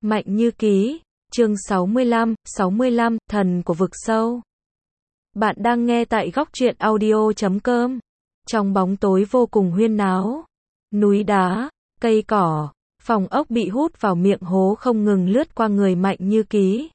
Mạnh Như Ký, chương 65, thần của vực sâu. Bạn đang nghe tại góc truyện audio.com. Trong bóng tối vô cùng huyên náo, núi đá, cây cỏ, phòng ốc bị hút vào miệng hố không ngừng lướt qua người Mạnh Như Ký.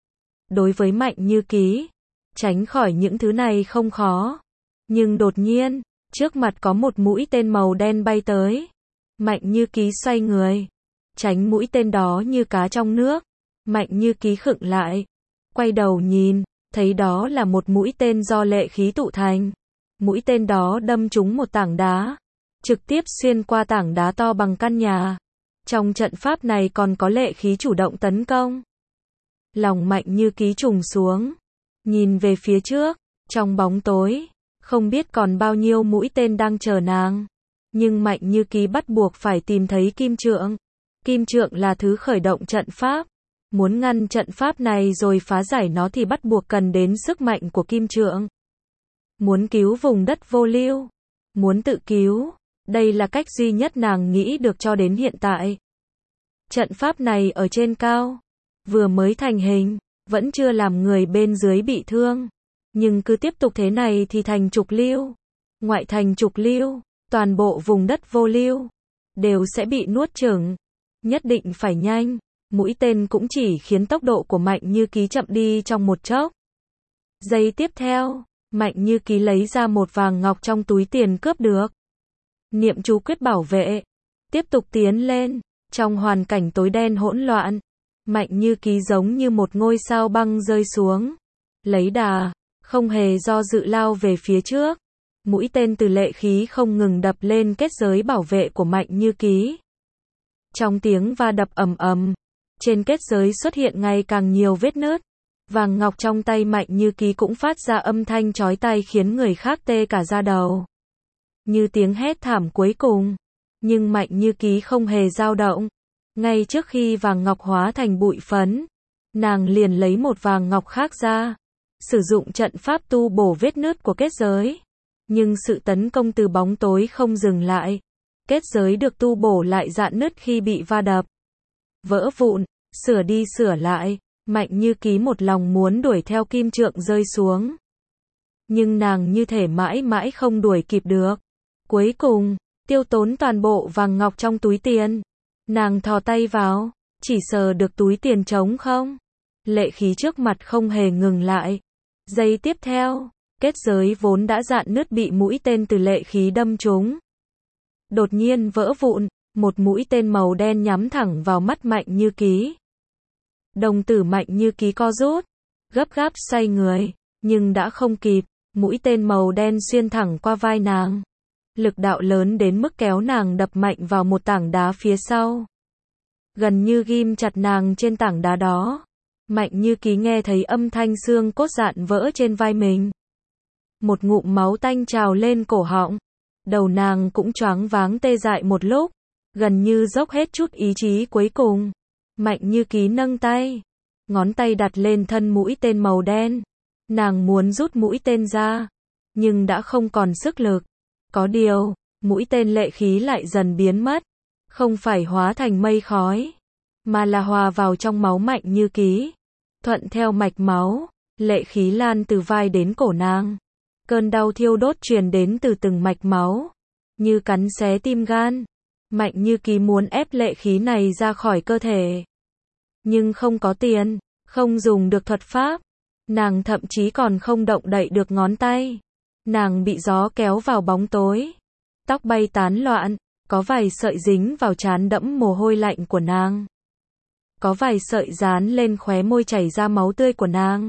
Đối với Mạnh Như Ký, tránh khỏi những thứ này không khó. Nhưng đột nhiên, trước mặt có một mũi tên màu đen bay tới. Mạnh Như Ký xoay người, tránh mũi tên đó như cá trong nước. Mạnh Như Ký khựng lại, quay đầu nhìn, thấy đó là một mũi tên do lệ khí tụ thành. Mũi tên đó đâm trúng một tảng đá, trực tiếp xuyên qua tảng đá to bằng căn nhà. Trong trận pháp này còn có lệ khí chủ động tấn công. Lòng Mạnh Như Ký trùng xuống, nhìn về phía trước, trong bóng tối, không biết còn bao nhiêu mũi tên đang chờ nàng. Nhưng Mạnh Như Ký bắt buộc phải tìm thấy kim trượng. Kim trượng là thứ khởi động trận pháp. Muốn ngăn trận pháp này rồi phá giải nó thì bắt buộc cần đến sức mạnh của kim trượng. Muốn cứu vùng đất vô lưu, muốn tự cứu, đây là cách duy nhất nàng nghĩ được cho đến hiện tại. Trận pháp này ở trên cao, vừa mới thành hình, vẫn chưa làm người bên dưới bị thương. Nhưng cứ tiếp tục thế này thì thành trục lưu, ngoại thành trục lưu, toàn bộ vùng đất vô lưu đều sẽ bị nuốt chửng. Nhất định phải nhanh. Mũi tên cũng chỉ khiến tốc độ của Mạnh Như Ký chậm đi trong một chốc. Giây tiếp theo, Mạnh Như Ký lấy ra một vàng ngọc trong túi tiền cướp được. Niệm chú quyết bảo vệ, tiếp tục tiến lên. Trong hoàn cảnh tối đen hỗn loạn, Mạnh Như Ký giống như một ngôi sao băng rơi xuống, lấy đà, không hề do dự lao về phía trước. Mũi tên từ lệ khí không ngừng đập lên kết giới bảo vệ của Mạnh Như Ký. Trong tiếng va đập ầm ầm, trên kết giới xuất hiện ngày càng nhiều vết nứt. Vàng ngọc trong tay Mạnh Như Ký cũng phát ra âm thanh chói tai khiến người khác tê cả da đầu. Như tiếng hét thảm cuối cùng. Nhưng Mạnh Như Ký không hề dao động. Ngay trước khi vàng ngọc hóa thành bụi phấn, nàng liền lấy một vàng ngọc khác ra, sử dụng trận pháp tu bổ vết nứt của kết giới. Nhưng sự tấn công từ bóng tối không dừng lại. Kết giới được tu bổ lại rạn nứt khi bị va đập, vỡ vụn, sửa đi sửa lại. Mạnh Như Ký một lòng muốn đuổi theo kim trượng rơi xuống. Nhưng nàng như thể mãi mãi không đuổi kịp được. Cuối cùng, tiêu tốn toàn bộ vàng ngọc trong túi tiền. Nàng thò tay vào, chỉ sờ được túi tiền trống không. Lệ khí trước mặt không hề ngừng lại. Giây tiếp theo, kết giới vốn đã rạn nứt bị mũi tên từ lệ khí đâm trúng. Đột nhiên vỡ vụn, một mũi tên màu đen nhắm thẳng vào mắt Mạnh Như Ký. Đồng tử Mạnh Như Ký co rút, gấp gáp xoay người, nhưng đã không kịp. Mũi tên màu đen xuyên thẳng qua vai nàng. Lực đạo lớn đến mức kéo nàng đập mạnh vào một tảng đá phía sau. Gần như ghim chặt nàng trên tảng đá đó. Mạnh Như Ký nghe thấy âm thanh xương cốt rạn vỡ trên vai mình. Một ngụm máu tanh trào lên cổ họng. Đầu nàng cũng choáng váng tê dại một lúc. Gần như dốc hết chút ý chí cuối cùng. Mạnh Như Ký nâng tay, ngón tay đặt lên thân mũi tên màu đen. Nàng muốn rút mũi tên ra, nhưng đã không còn sức lực. Có điều, mũi tên lệ khí lại dần biến mất. Không phải hóa thành mây khói, mà là hòa vào trong máu Mạnh Như Ký. Thuận theo mạch máu, lệ khí lan từ vai đến cổ nàng. Cơn đau thiêu đốt truyền đến từ từng mạch máu, như cắn xé tim gan. Mạnh Như Ký muốn ép lệ khí này ra khỏi cơ thể. Nhưng không có tiền, không dùng được thuật pháp. Nàng thậm chí còn không động đậy được ngón tay. Nàng bị gió kéo vào bóng tối. Tóc bay tán loạn, có vài sợi dính vào trán đẫm mồ hôi lạnh của nàng. Có vài sợi dán lên khóe môi chảy ra máu tươi của nàng.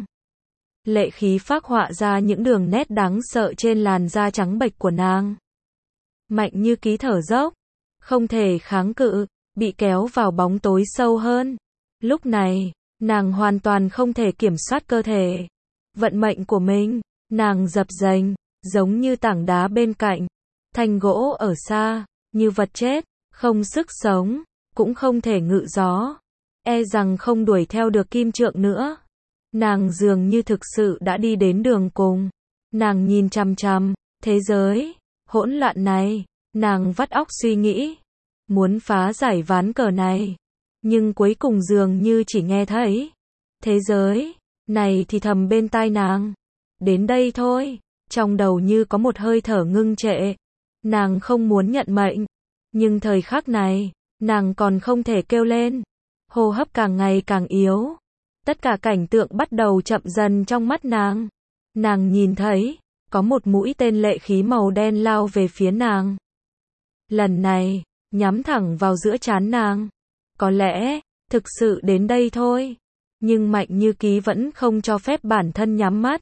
Lệ khí phác họa ra những đường nét đáng sợ trên làn da trắng bệch của nàng. Mạnh Như Ký thở dốc, không thể kháng cự, bị kéo vào bóng tối sâu hơn. Lúc này, nàng hoàn toàn không thể kiểm soát cơ thể. Vận mệnh của mình, nàng dập dềnh, giống như tảng đá bên cạnh, thanh gỗ ở xa, như vật chết, không sức sống, cũng không thể ngự gió. E rằng không đuổi theo được kim trượng nữa. Nàng dường như thực sự đã đi đến đường cùng. Nàng nhìn chằm chằm thế giới hỗn loạn này, nàng vắt óc suy nghĩ, muốn phá giải ván cờ này. nhưng cuối cùng dường như chỉ nghe thấy. Thế giới này thì thầm bên tai nàng. Đến đây thôi. Trong đầu như có một hơi thở ngưng trệ. Nàng không muốn nhận mệnh. Nhưng thời khắc này, nàng còn không thể kêu lên. Hô hấp càng ngày càng yếu. Tất cả cảnh tượng bắt đầu chậm dần trong mắt nàng. Nàng nhìn thấy, có một mũi tên lệ khí màu đen lao về phía nàng. Lần này, nhắm thẳng vào giữa trán nàng. Có lẽ, thực sự đến đây thôi. Nhưng Mạnh Như Ký vẫn không cho phép bản thân nhắm mắt.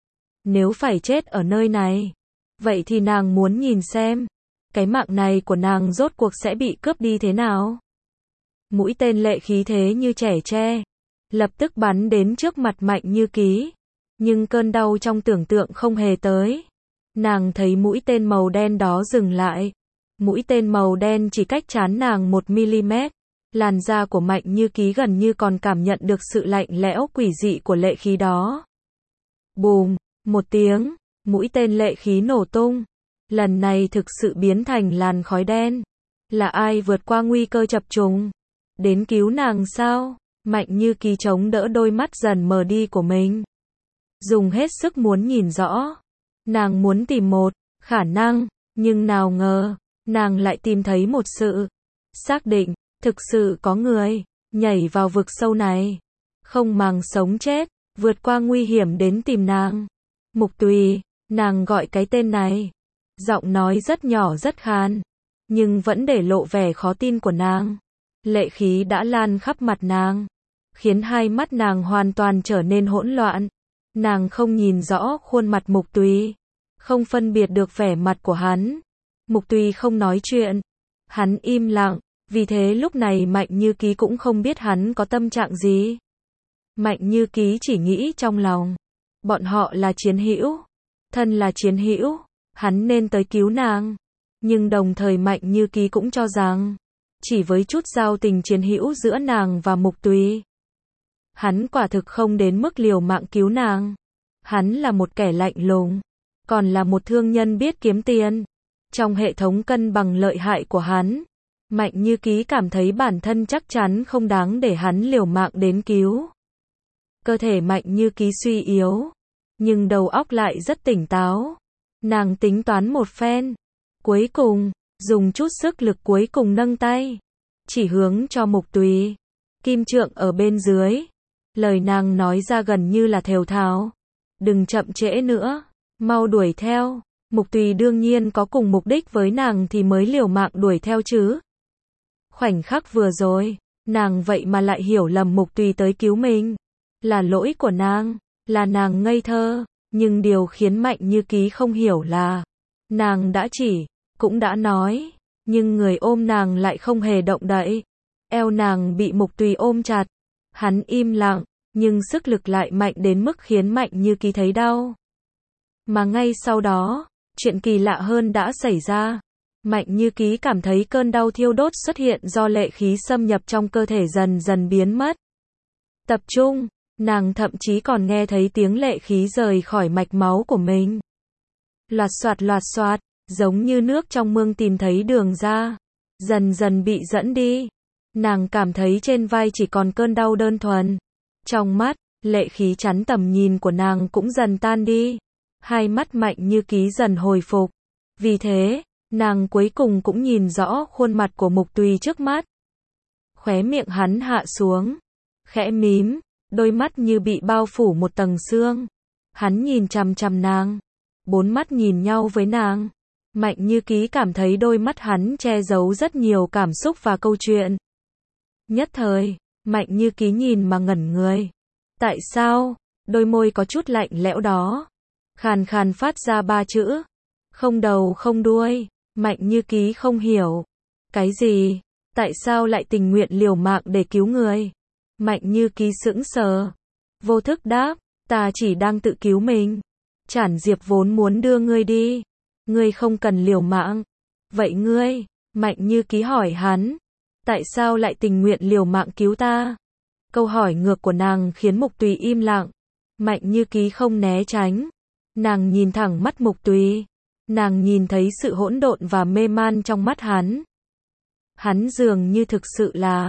Nếu phải chết ở nơi này, vậy thì nàng muốn nhìn xem, cái mạng này của nàng rốt cuộc sẽ bị cướp đi thế nào. Mũi tên lệ khí thế như trẻ tre, lập tức bắn đến trước mặt Mạnh Như Ký. Nhưng cơn đau trong tưởng tượng không hề tới. Nàng thấy mũi tên màu đen đó dừng lại. Mũi tên màu đen chỉ cách trán nàng 1mm. Làn da của Mạnh Như Ký gần như còn cảm nhận được sự lạnh lẽo quỷ dị của lệ khí đó. Bùm, một tiếng, mũi tên lệ khí nổ tung. Lần này thực sự biến thành làn khói đen. Là ai vượt qua nguy cơ chập trùng? Đến cứu nàng sao? Mạnh Như Ký chống đỡ đôi mắt dần mờ đi của mình. Dùng hết sức muốn nhìn rõ. Nàng muốn tìm một khả năng, nhưng nào ngờ, nàng lại tìm thấy một sự xác định, thực sự có người nhảy vào vực sâu này, không màng sống chết, vượt qua nguy hiểm đến tìm nàng. Mục Tùy, nàng gọi cái tên này. Giọng nói rất nhỏ rất khan, nhưng vẫn để lộ vẻ khó tin của nàng. Lệ khí đã lan khắp mặt nàng, khiến hai mắt nàng hoàn toàn trở nên hỗn loạn. Nàng không nhìn rõ khuôn mặt Mục Tùy, không phân biệt được vẻ mặt của hắn. Mục Tùy không nói chuyện, hắn im lặng, vì thế lúc này Mạnh Như Ký cũng không biết hắn có tâm trạng gì. Mạnh Như Ký chỉ nghĩ trong lòng, bọn họ là chiến hữu, thân là chiến hữu, hắn nên tới cứu nàng. Nhưng đồng thời Mạnh Như Ký cũng cho rằng, chỉ với chút giao tình chiến hữu giữa nàng và Mục Tùy, hắn quả thực không đến mức liều mạng cứu nàng. Hắn là một kẻ lạnh lùng, còn là một thương nhân biết kiếm tiền. Trong hệ thống cân bằng lợi hại của hắn, Mạnh Như Ký cảm thấy bản thân chắc chắn không đáng để hắn liều mạng đến cứu. Cơ thể Mạnh Như Ký suy yếu, nhưng đầu óc lại rất tỉnh táo. Nàng tính toán một phen, cuối cùng, dùng chút sức lực cuối cùng nâng tay, chỉ hướng cho Mục Tùy. Kim trượng ở bên dưới. Lời nàng nói ra gần như là thều thào. Đừng chậm trễ nữa, mau đuổi theo. Mục Tùy đương nhiên có cùng mục đích với nàng thì mới liều mạng đuổi theo chứ. Khoảnh khắc vừa rồi, nàng vậy mà lại hiểu lầm Mục Tùy tới cứu mình. Là lỗi của nàng, là nàng ngây thơ. Nhưng điều khiến Mạnh Như Ký không hiểu là, nàng đã chỉ, cũng đã nói, nhưng người ôm nàng lại không hề động đậy. Eo nàng bị Mục Tùy ôm chặt. Hắn im lặng, nhưng sức lực lại mạnh đến mức khiến Mạnh Như Ký thấy đau. Mà ngay sau đó, chuyện kỳ lạ hơn đã xảy ra. Mạnh Như Ký cảm thấy cơn đau thiêu đốt xuất hiện do lệ khí xâm nhập trong cơ thể dần dần biến mất. Tập trung, nàng thậm chí còn nghe thấy tiếng lệ khí rời khỏi mạch máu của mình. Loạt xoạt, giống như nước trong mương tìm thấy đường ra, dần dần bị dẫn đi. Nàng cảm thấy trên vai chỉ còn cơn đau đơn thuần. Trong mắt, lệ khí chắn tầm nhìn của nàng cũng dần tan đi. Hai mắt Mạnh Như Ký dần hồi phục. Vì thế, nàng cuối cùng cũng nhìn rõ khuôn mặt của Mục Tùy trước mắt. Khóe miệng hắn hạ xuống, khẽ mím, đôi mắt như bị bao phủ một tầng sương. Hắn nhìn chằm chằm nàng, bốn mắt nhìn nhau với nàng. Mạnh Như Ký cảm thấy đôi mắt hắn che giấu rất nhiều cảm xúc và câu chuyện. Nhất thời, Mạnh Như Ký nhìn mà ngẩn người. Tại sao? Đôi môi có chút lạnh lẽo đó, khàn khàn phát ra ba chữ. Không đầu không đuôi. Mạnh Như Ký không hiểu. Cái gì? Tại sao lại tình nguyện liều mạng để cứu người? Mạnh Như Ký sững sờ. Vô thức đáp, ta chỉ đang tự cứu mình. Trản Diệp vốn muốn đưa ngươi đi. Ngươi không cần liều mạng. Vậy ngươi? Mạnh Như Ký hỏi hắn. Tại sao lại tình nguyện liều mạng cứu ta? Câu hỏi ngược của nàng khiến Mục Tùy im lặng. Mạnh Như Ký không né tránh. Nàng nhìn thẳng mắt Mục Tùy. Nàng nhìn thấy sự hỗn độn và mê man trong mắt hắn. Hắn dường như thực sự là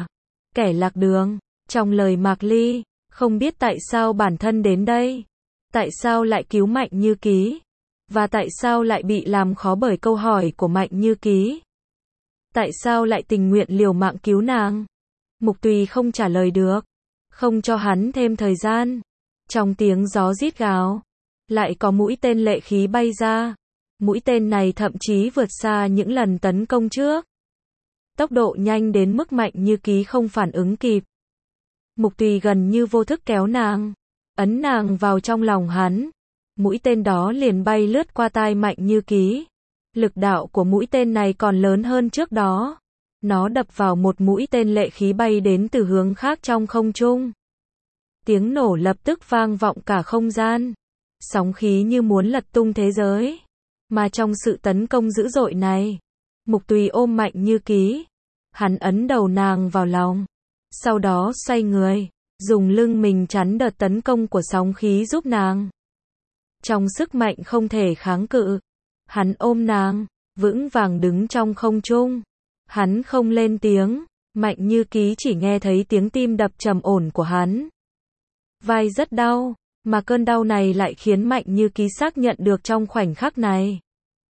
kẻ lạc đường. Trong lời Mạc Ly, không biết tại sao bản thân đến đây, tại sao lại cứu Mạnh Như Ký, và tại sao lại bị làm khó bởi câu hỏi của Mạnh Như Ký. Tại sao lại tình nguyện liều mạng cứu nàng? Mục Tùy không trả lời được, không cho hắn thêm thời gian. Trong tiếng gió rít gào, lại có mũi tên lệ khí bay ra. Mũi tên này thậm chí vượt xa những lần tấn công trước. Tốc độ nhanh đến mức Mạnh Như Ký không phản ứng kịp. Mục Tùy gần như vô thức kéo nàng, ấn nàng vào trong lòng hắn. Mũi tên đó liền bay lướt qua tai Mạnh Như Ký. Lực đạo của mũi tên này còn lớn hơn trước đó. Nó đập vào một mũi tên lệ khí bay đến từ hướng khác trong không trung. Tiếng nổ lập tức vang vọng cả không gian. Sóng khí như muốn lật tung thế giới. Mà trong sự tấn công dữ dội này, Mục Tùy ôm Mạnh Như Ký. Hắn ấn đầu nàng vào lòng. Sau đó xoay người, dùng lưng mình chắn đợt tấn công của sóng khí giúp nàng. Trong sức mạnh không thể kháng cự, hắn ôm nàng, vững vàng đứng trong không trung. Hắn không lên tiếng, Mạnh Như Ký chỉ nghe thấy tiếng tim đập trầm ổn của hắn. Vai rất đau, mà cơn đau này lại khiến Mạnh Như Ký xác nhận được trong khoảnh khắc này.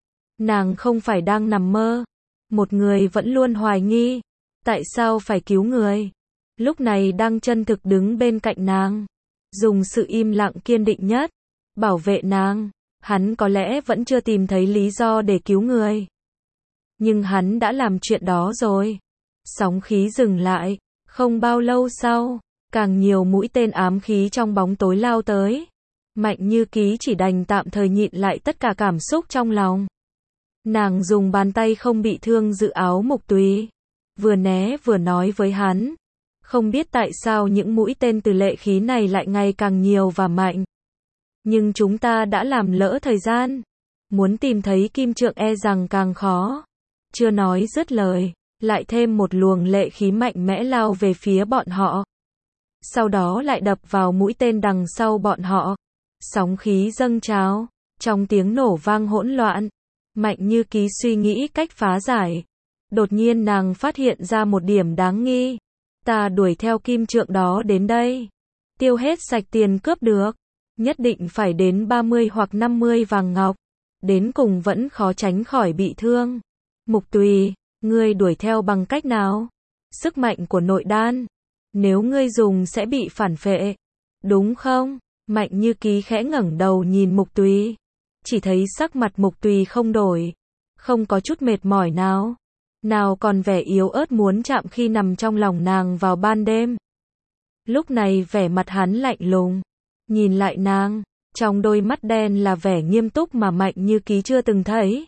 Nàng không phải đang nằm mơ. Một người vẫn luôn hoài nghi, tại sao phải cứu người. Lúc này đang chân thực đứng bên cạnh nàng, dùng sự im lặng kiên định nhất, bảo vệ nàng. Hắn có lẽ vẫn chưa tìm thấy lý do để cứu người. Nhưng hắn đã làm chuyện đó rồi. Sóng khí dừng lại, không bao lâu sau, càng nhiều mũi tên ám khí trong bóng tối lao tới. Mạnh Như Ký chỉ đành tạm thời nhịn lại tất cả cảm xúc trong lòng. Nàng dùng bàn tay không bị thương giữ áo Mục Tùy, vừa né vừa nói với hắn. Không biết tại sao những mũi tên từ lệ khí này lại ngày càng nhiều và mạnh. Nhưng chúng ta đã làm lỡ thời gian. Muốn tìm thấy kim trượng e rằng càng khó. Chưa nói dứt lời, lại thêm một luồng lệ khí mạnh mẽ lao về phía bọn họ. Sau đó lại đập vào mũi tên đằng sau bọn họ. Sóng khí dâng trào, trong tiếng nổ vang hỗn loạn. Mạnh Như Ký suy nghĩ cách phá giải. Đột nhiên nàng phát hiện ra một điểm đáng nghi. Ta đuổi theo kim trượng đó đến đây, tiêu hết sạch tiền cướp được, nhất định phải đến 30 hoặc 50 vàng ngọc. Đến cùng vẫn khó tránh khỏi bị thương. Mục Tùy, ngươi đuổi theo bằng cách nào? Sức mạnh của nội đan, nếu ngươi dùng sẽ bị phản phệ, đúng không? Mạnh Như Ký khẽ ngẩng đầu nhìn Mục Tùy, chỉ thấy sắc mặt Mục Tùy không đổi, không có chút mệt mỏi nào. Nào còn vẻ yếu ớt muốn chạm khi nằm trong lòng nàng vào ban đêm. Lúc này vẻ mặt hắn lạnh lùng, nhìn lại nàng, trong đôi mắt đen là vẻ nghiêm túc mà Mạnh Như Ký chưa từng thấy.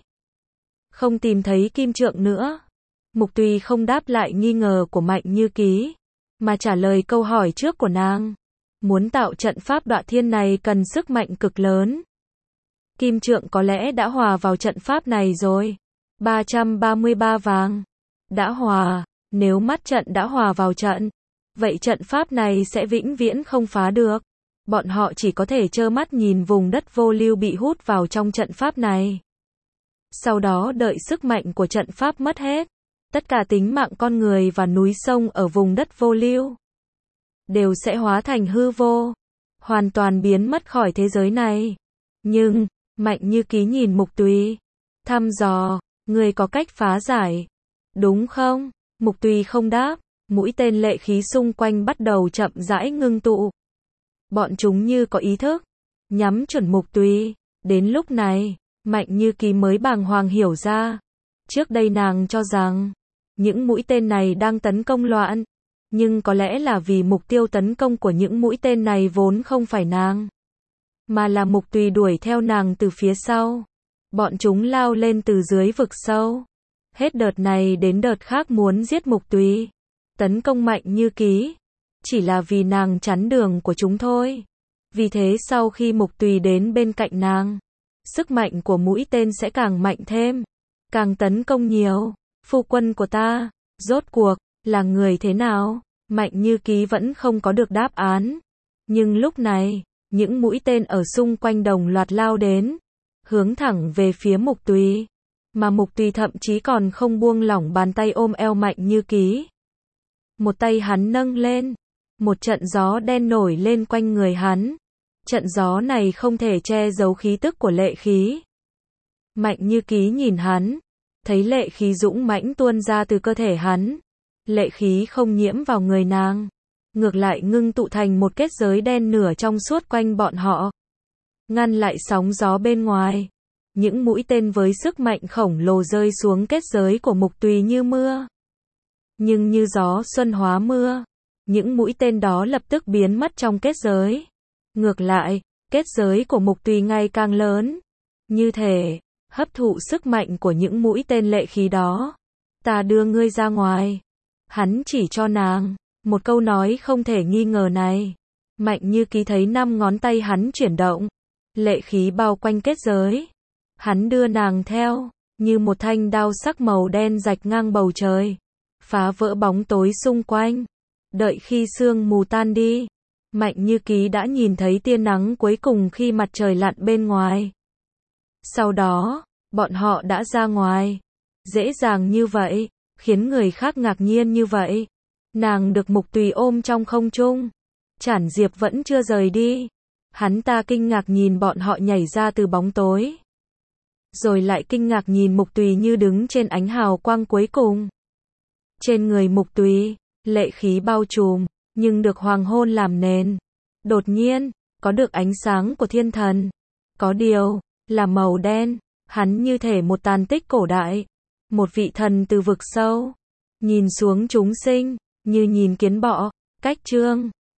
Không tìm thấy kim trượng nữa. Mục Tùy không đáp lại nghi ngờ của Mạnh Như Ký, mà trả lời câu hỏi trước của nàng. Muốn tạo trận pháp Đoạ Thiên này cần sức mạnh cực lớn. Kim trượng có lẽ đã hòa vào trận pháp này rồi. 333 vàng. Đã hòa, nếu mắt trận đã hòa vào trận, vậy trận pháp này sẽ vĩnh viễn không phá được. Bọn họ chỉ có thể trơ mắt nhìn vùng đất vô lưu bị hút vào trong trận pháp này. Sau đó đợi sức mạnh của trận pháp mất hết, tất cả tính mạng con người và núi sông ở vùng đất vô lưu đều sẽ hóa thành hư vô, hoàn toàn biến mất khỏi thế giới này. Nhưng, Mạnh Như Ký nhìn Mục Tùy, thăm dò, người có cách phá giải, đúng không? Mục Tùy không đáp, mũi tên lệ khí xung quanh bắt đầu chậm rãi ngưng tụ. Bọn chúng như có ý thức, nhắm chuẩn Mục Tùy. Đến lúc này, Mạnh Như Ký mới bàng hoàng hiểu ra. Trước đây nàng cho rằng, những mũi tên này đang tấn công loạn. Nhưng có lẽ là vì mục tiêu tấn công của những mũi tên này vốn không phải nàng, mà là Mục Tùy đuổi theo nàng từ phía sau. Bọn chúng lao lên từ dưới vực sâu. Hết đợt này đến đợt khác muốn giết Mục Tùy. Tấn công Mạnh Như Ký. Chỉ là vì nàng chắn đường của chúng thôi. Vì thế sau khi Mục Tùy đến bên cạnh nàng, sức mạnh của mũi tên sẽ càng mạnh thêm. Càng tấn công nhiều. Phu quân của ta, rốt cuộc, là người thế nào? Mạnh Như Ký vẫn không có được đáp án. Nhưng lúc này, những mũi tên ở xung quanh đồng loạt lao đến, hướng thẳng về phía Mục Tùy. Mà Mục Tùy thậm chí còn không buông lỏng bàn tay ôm eo Mạnh Như Ký. Một tay hắn nâng lên, một trận gió đen nổi lên quanh người hắn. Trận gió này không thể che giấu khí tức của lệ khí. Mạnh Như Ký nhìn hắn, thấy lệ khí dũng mãnh tuôn ra từ cơ thể hắn. Lệ khí không nhiễm vào người nàng, ngược lại ngưng tụ thành một kết giới đen nửa trong suốt quanh bọn họ, ngăn lại sóng gió bên ngoài. Những mũi tên với sức mạnh khổng lồ rơi xuống kết giới của Mục Tùy như mưa. Nhưng như gió xuân hóa mưa, những mũi tên đó lập tức biến mất trong kết giới. Ngược lại, kết giới của Mục Tùy ngày càng lớn, như thể hấp thụ sức mạnh của những mũi tên lệ khí đó. Ta đưa ngươi ra ngoài. Hắn chỉ cho nàng một câu nói không thể nghi ngờ này. Mạnh Như Ký thấy 5 ngón tay hắn chuyển động, lệ khí bao quanh kết giới. Hắn đưa nàng theo, như một thanh đao sắc màu đen rạch ngang bầu trời, phá vỡ bóng tối xung quanh. Đợi khi sương mù tan đi, Mạnh Như Ký đã nhìn thấy tia nắng cuối cùng khi mặt trời lặn bên ngoài. Sau đó, bọn họ đã ra ngoài. Dễ dàng như vậy, khiến người khác ngạc nhiên như vậy. Nàng được Mục Tùy ôm trong không trung. Chản Diệp vẫn chưa rời đi. Hắn ta kinh ngạc nhìn bọn họ nhảy ra từ bóng tối. Rồi lại kinh ngạc nhìn Mục Tùy như đứng trên ánh hào quang cuối cùng. Trên người Mục Tùy, lệ khí bao trùm, nhưng được hoàng hôn làm nền. Đột nhiên, có được ánh sáng của thiên thần. Có điều, là màu đen. Hắn như thể một tàn tích cổ đại. Một vị thần từ vực sâu. Nhìn xuống chúng sinh, như nhìn kiến bọ. Cách chương